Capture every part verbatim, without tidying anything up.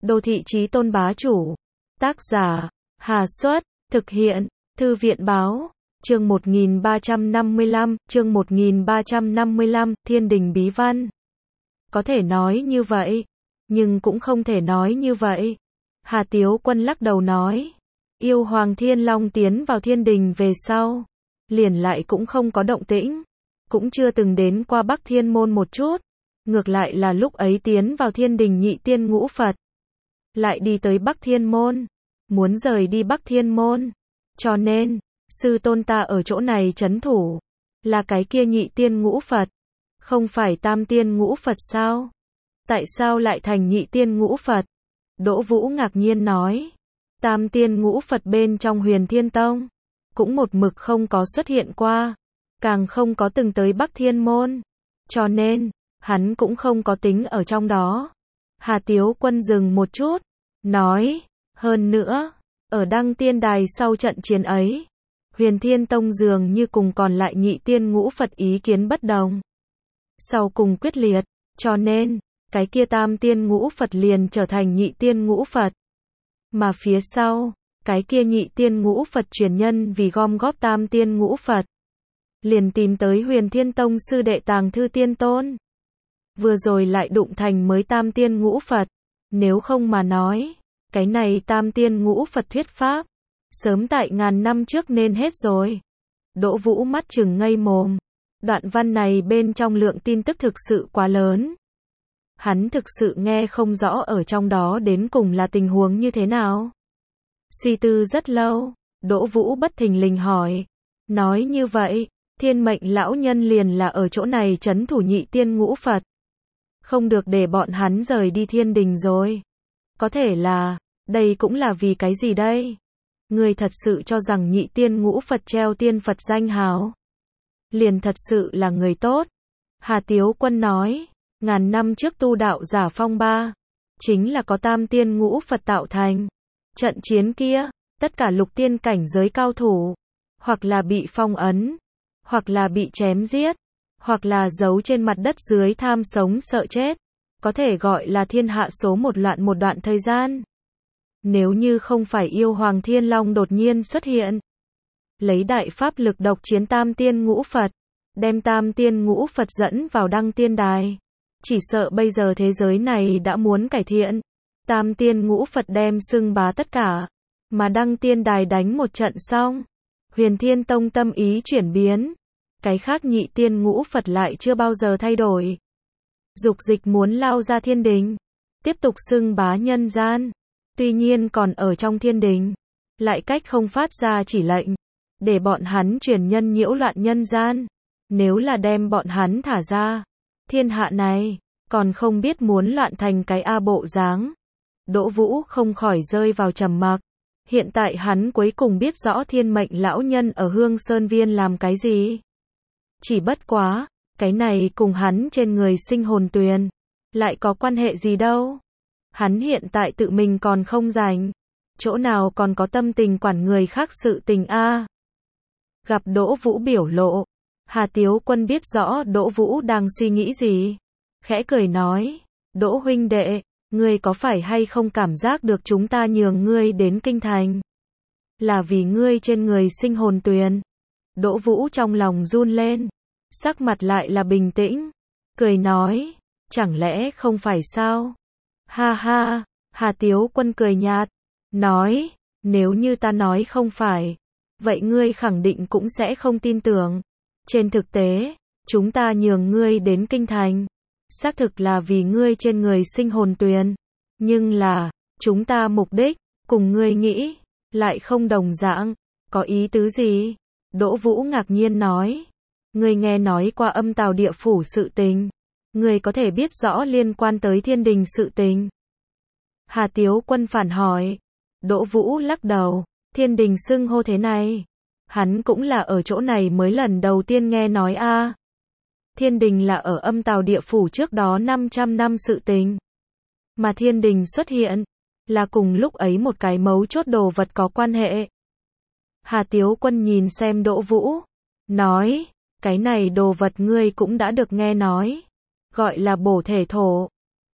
Đô thị chí tôn bá chủ. Tác giả, Hà Xuất, thực hiện, Thư viện Báo. Chương một nghìn ba trăm năm mươi lăm, chương một nghìn ba trăm năm mươi lăm, Thiên Đình Bí Văn. Có thể nói như vậy, nhưng cũng không thể nói như vậy. Hà Tiếu Quân lắc đầu nói, yêu Hoàng Thiên Long tiến vào Thiên Đình về sau, liền lại cũng không có động tĩnh, cũng chưa từng đến qua Bắc Thiên Môn một chút, ngược lại là lúc ấy tiến vào Thiên Đình nhị tiên ngũ Phật, lại đi tới Bắc Thiên Môn, muốn rời đi Bắc Thiên Môn, cho nên, sư tôn ta ở chỗ này trấn thủ, là cái kia nhị tiên ngũ Phật, không phải tam tiên ngũ Phật sao? Tại sao lại thành nhị tiên ngũ Phật? Đỗ Vũ ngạc nhiên nói, tam tiên ngũ Phật bên trong Huyền Thiên Tông, cũng một mực không có xuất hiện qua, càng không có từng tới Bắc Thiên Môn, cho nên, hắn cũng không có tính ở trong đó. Hà Tiếu Quân dừng một chút, nói, hơn nữa, ở Đăng Tiên Đài sau trận chiến ấy, Huyền Thiên Tông dường như cùng còn lại nhị tiên ngũ Phật ý kiến bất đồng. Sau cùng quyết liệt, cho nên, cái kia tam tiên ngũ Phật liền trở thành nhị tiên ngũ Phật. Mà phía sau, cái kia nhị tiên ngũ Phật truyền nhân vì gom góp tam tiên ngũ Phật, liền tìm tới Huyền Thiên Tông sư đệ Tàng Thư Tiên Tôn. Vừa rồi lại đụng thành mới tam tiên ngũ Phật, nếu không mà nói, cái này tam tiên ngũ Phật thuyết pháp, sớm tại ngàn năm trước nên hết rồi. Đỗ Vũ mắt trừng ngây mồm, đoạn văn này bên trong lượng tin tức thực sự quá lớn. Hắn thực sự nghe không rõ ở trong đó đến cùng là tình huống như thế nào. Suy tư rất lâu, Đỗ Vũ bất thình lình hỏi, nói như vậy, Thiên Mệnh lão nhân liền là ở chỗ này trấn thủ nhị tiên ngũ Phật. Không được để bọn hắn rời đi Thiên Đình rồi. Có thể là, đây cũng là vì cái gì đây? Người thật sự cho rằng nhị tiên ngũ Phật treo tiên Phật danh hào, liền thật sự là người tốt. Hà Tiếu Quân nói, ngàn năm trước tu đạo giả phong ba, chính là có tam tiên ngũ Phật tạo thành. Trận chiến kia, tất cả lục tiên cảnh giới cao thủ, hoặc là bị phong ấn, hoặc là bị chém giết, hoặc là giấu trên mặt đất dưới tham sống sợ chết, có thể gọi là thiên hạ số một loạn một đoạn thời gian. Nếu như không phải yêu Hoàng Thiên Long đột nhiên xuất hiện, lấy đại pháp lực độc chiến tam tiên ngũ Phật, đem tam tiên ngũ Phật dẫn vào Đăng Tiên Đài, chỉ sợ bây giờ thế giới này đã muốn cải thiện. Tam tiên ngũ Phật đem xưng bá tất cả, mà Đăng Tiên Đài đánh một trận xong, Huyền Thiên Tông tâm ý chuyển biến, cái khác nhị tiên ngũ Phật lại chưa bao giờ thay đổi. Dục dịch muốn lao ra Thiên Đình, tiếp tục xưng bá nhân gian, tuy nhiên còn ở trong Thiên Đình, lại cách không phát ra chỉ lệnh, để bọn hắn truyền nhân nhiễu loạn nhân gian. Nếu là đem bọn hắn thả ra, thiên hạ này, còn không biết muốn loạn thành cái A bộ dáng. Đỗ Vũ không khỏi rơi vào trầm mặc. Hiện tại hắn cuối cùng biết rõ Thiên Mệnh lão nhân ở Hương Sơn Viên làm cái gì. Chỉ bất quá, cái này cùng hắn trên người sinh hồn tuyền, lại có quan hệ gì đâu. Hắn hiện tại tự mình còn không rảnh, chỗ nào còn có tâm tình quản người khác sự tình a. Gặp Đỗ Vũ biểu lộ, Hà Tiếu Quân biết rõ Đỗ Vũ đang suy nghĩ gì, khẽ cười nói, Đỗ huynh đệ, ngươi có phải hay không cảm giác được chúng ta nhường ngươi đến kinh thành, là vì ngươi trên người sinh hồn tuyền? Đỗ Vũ trong lòng run lên, sắc mặt lại là bình tĩnh, cười nói, chẳng lẽ không phải sao? Ha ha, Hà Tiếu Quân cười nhạt, nói, nếu như ta nói không phải, vậy ngươi khẳng định cũng sẽ không tin tưởng. Trên thực tế, chúng ta nhường ngươi đến kinh thành, xác thực là vì ngươi trên người sinh hồn tuyền, nhưng là, chúng ta mục đích, cùng ngươi nghĩ, lại không đồng dạng. Có ý tứ gì? Đỗ Vũ ngạc nhiên nói, ngươi nghe nói qua Âm Tào Địa Phủ sự tình, ngươi có thể biết rõ liên quan tới Thiên Đình sự tình. Hà Tiếu Quân phản hỏi. Đỗ Vũ lắc đầu, Thiên Đình xưng hô thế này, hắn cũng là ở chỗ này mới lần đầu tiên nghe nói a. À. Thiên Đình là ở Âm Tào Địa Phủ trước đó năm trăm năm sự tình, mà Thiên Đình xuất hiện, là cùng lúc ấy một cái mấu chốt đồ vật có quan hệ. Hà Tiếu Quân nhìn xem Đỗ Vũ, nói, cái này đồ vật ngươi cũng đã được nghe nói, gọi là bổ thể thổ.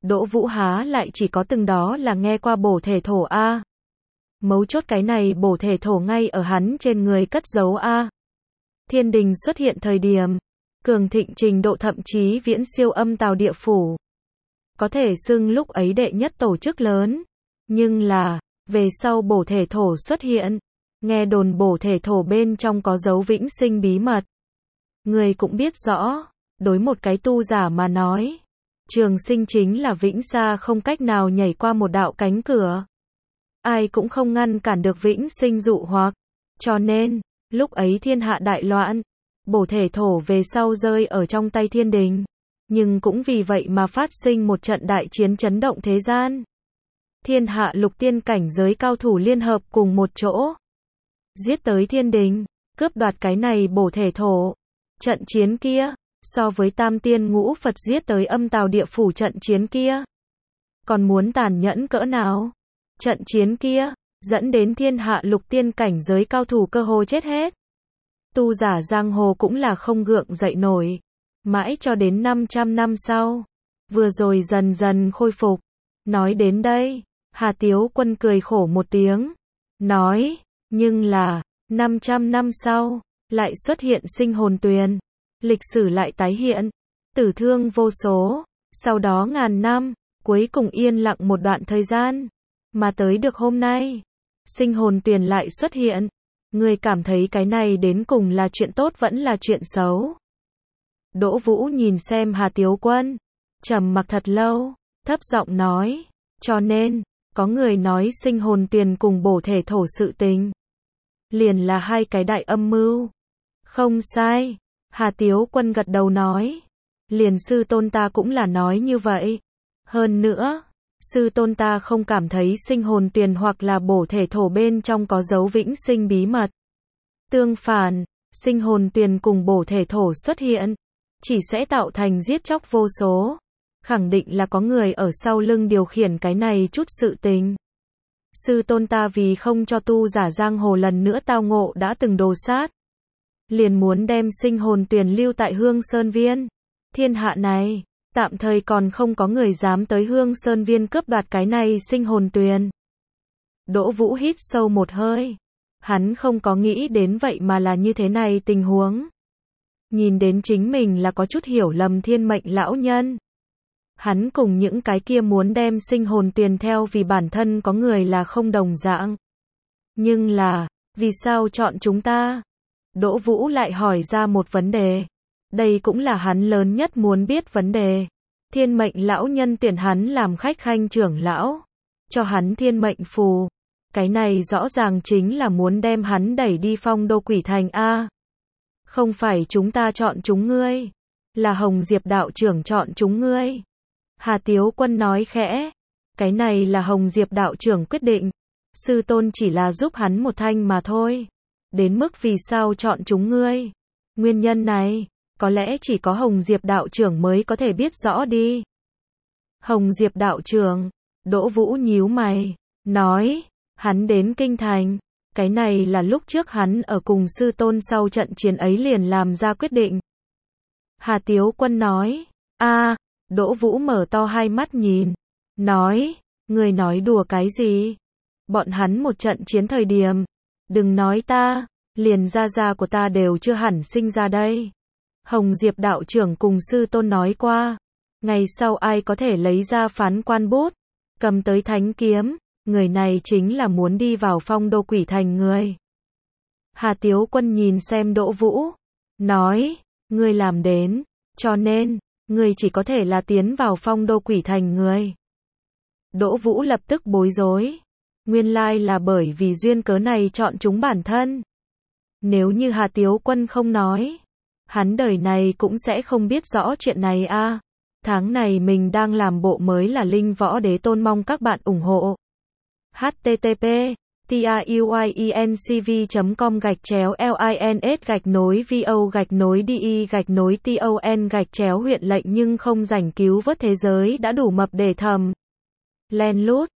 Đỗ Vũ há lại chỉ có từng đó là nghe qua bổ thể thổ a. Mấu chốt cái này bổ thể thổ ngay ở hắn trên người cất giấu a. Thiên đình xuất hiện thời điểm, cường thịnh trình độ thậm chí viễn siêu âm tào địa phủ. Có thể xưng lúc ấy đệ nhất tổ chức lớn. Nhưng là, về sau bổ thể thổ xuất hiện, nghe đồn bổ thể thổ bên trong có dấu vĩnh sinh bí mật. Người cũng biết rõ, đối một cái tu giả mà nói, trường sinh chính là vĩnh xa không cách nào nhảy qua một đạo cánh cửa. Ai cũng không ngăn cản được vĩnh sinh dụ hoặc. Cho nên, lúc ấy thiên hạ đại loạn, bổ thể thổ về sau rơi ở trong tay thiên đình. Nhưng cũng vì vậy mà phát sinh một trận đại chiến chấn động thế gian. Thiên hạ lục tiên cảnh giới cao thủ liên hợp cùng một chỗ. Giết tới thiên đình, cướp đoạt cái này bổ thể thổ. Trận chiến kia, so với tam tiên ngũ Phật giết tới âm tào địa phủ trận chiến kia. Còn muốn tàn nhẫn cỡ nào? Trận chiến kia, dẫn đến thiên hạ lục tiên cảnh giới cao thủ cơ hồ chết hết. Tu giả giang hồ cũng là không gượng dậy nổi. Mãi cho đến năm trăm năm sau, vừa rồi dần dần khôi phục. Nói đến đây, Hà Tiếu Quân cười khổ một tiếng. Nói, nhưng là, năm trăm năm sau, lại xuất hiện sinh hồn tuyền. Lịch sử lại tái hiện, tử thương vô số. Sau đó ngàn năm, cuối cùng yên lặng một đoạn thời gian. Mà tới được hôm nay, sinh hồn tuyền lại xuất hiện. Người cảm thấy cái này đến cùng là chuyện tốt vẫn là chuyện xấu? Đỗ Vũ nhìn xem Hà Tiếu Quân, trầm mặc thật lâu, thấp giọng nói, cho nên, có người nói sinh hồn tuyền cùng bổ thể thổ sự tình. Liền là hai cái đại âm mưu. Không sai, Hà Tiếu Quân gật đầu nói. Liền sư tôn ta cũng là nói như vậy. Hơn nữa, sư tôn ta không cảm thấy sinh hồn tuyền hoặc là bổ thể thổ bên trong có dấu vĩnh sinh bí mật. Tương phản, sinh hồn tuyền cùng bổ thể thổ xuất hiện, chỉ sẽ tạo thành giết chóc vô số. Khẳng định là có người ở sau lưng điều khiển cái này chút sự tình. Sư tôn ta vì không cho tu giả giang hồ lần nữa tao ngộ đã từng đồ sát, liền muốn đem sinh hồn tuyền lưu tại Hương Sơn Viên. Thiên hạ này, tạm thời còn không có người dám tới Hương Sơn Viên cướp đoạt cái này sinh hồn tuyền. Đỗ Vũ hít sâu một hơi. Hắn không có nghĩ đến vậy mà là như thế này tình huống. Nhìn đến chính mình là có chút hiểu lầm thiên mệnh lão nhân. Hắn cùng những cái kia muốn đem sinh hồn tuyền theo vì bản thân có người là không đồng dạng. Nhưng là, vì sao chọn chúng ta? Đỗ Vũ lại hỏi ra một vấn đề. Đây cũng là hắn lớn nhất muốn biết vấn đề. Thiên mệnh lão nhân tuyển hắn làm khách khanh trưởng lão, cho hắn thiên mệnh phù. Cái này rõ ràng chính là muốn đem hắn đẩy đi phong đô quỷ thành a. Không phải chúng ta chọn chúng ngươi, là Hồng Diệp đạo trưởng chọn chúng ngươi. Hà Tiếu Quân nói khẽ, cái này là Hồng Diệp đạo trưởng quyết định, sư tôn chỉ là giúp hắn một thanh mà thôi. Đến mức vì sao chọn chúng ngươi, nguyên nhân này, có lẽ chỉ có Hồng Diệp đạo trưởng mới có thể biết rõ đi. Hồng Diệp đạo trưởng, Đỗ Vũ nhíu mày, nói, hắn đến kinh thành, cái này là lúc trước hắn ở cùng sư tôn sau trận chiến ấy liền làm ra quyết định. Hà Tiếu Quân nói, a. Đỗ Vũ mở to hai mắt nhìn, nói, người nói đùa cái gì? Bọn hắn một trận chiến thời điểm, đừng nói ta, liền gia gia của ta đều chưa hẳn sinh ra đây. Hồng Diệp đạo trưởng cùng sư tôn nói qua, ngày sau ai có thể lấy ra phán quan bút, cầm tới thánh kiếm, người này chính là muốn đi vào phong đô quỷ thành người. Hà Tiếu Quân nhìn xem Đỗ Vũ, nói, ngươi làm đến, cho nên, ngươi chỉ có thể là tiến vào phong đô quỷ thành người. Đỗ Vũ lập tức bối rối. Nguyên lai là bởi vì duyên cớ này chọn chúng bản thân. Nếu như Hà Tiếu Quân không nói, hắn đời này cũng sẽ không biết rõ chuyện này a. À. Tháng này mình đang làm bộ mới là Linh Võ Đế Tôn, mong các bạn ủng hộ. h t t p tuyinc v com gạch chéo lins gạch nối vo gạch nối di gạch nối ton gạch chéo huyện lệnh nhưng không rảnh cứu vớt thế giới đã đủ mập để thầm. Len lút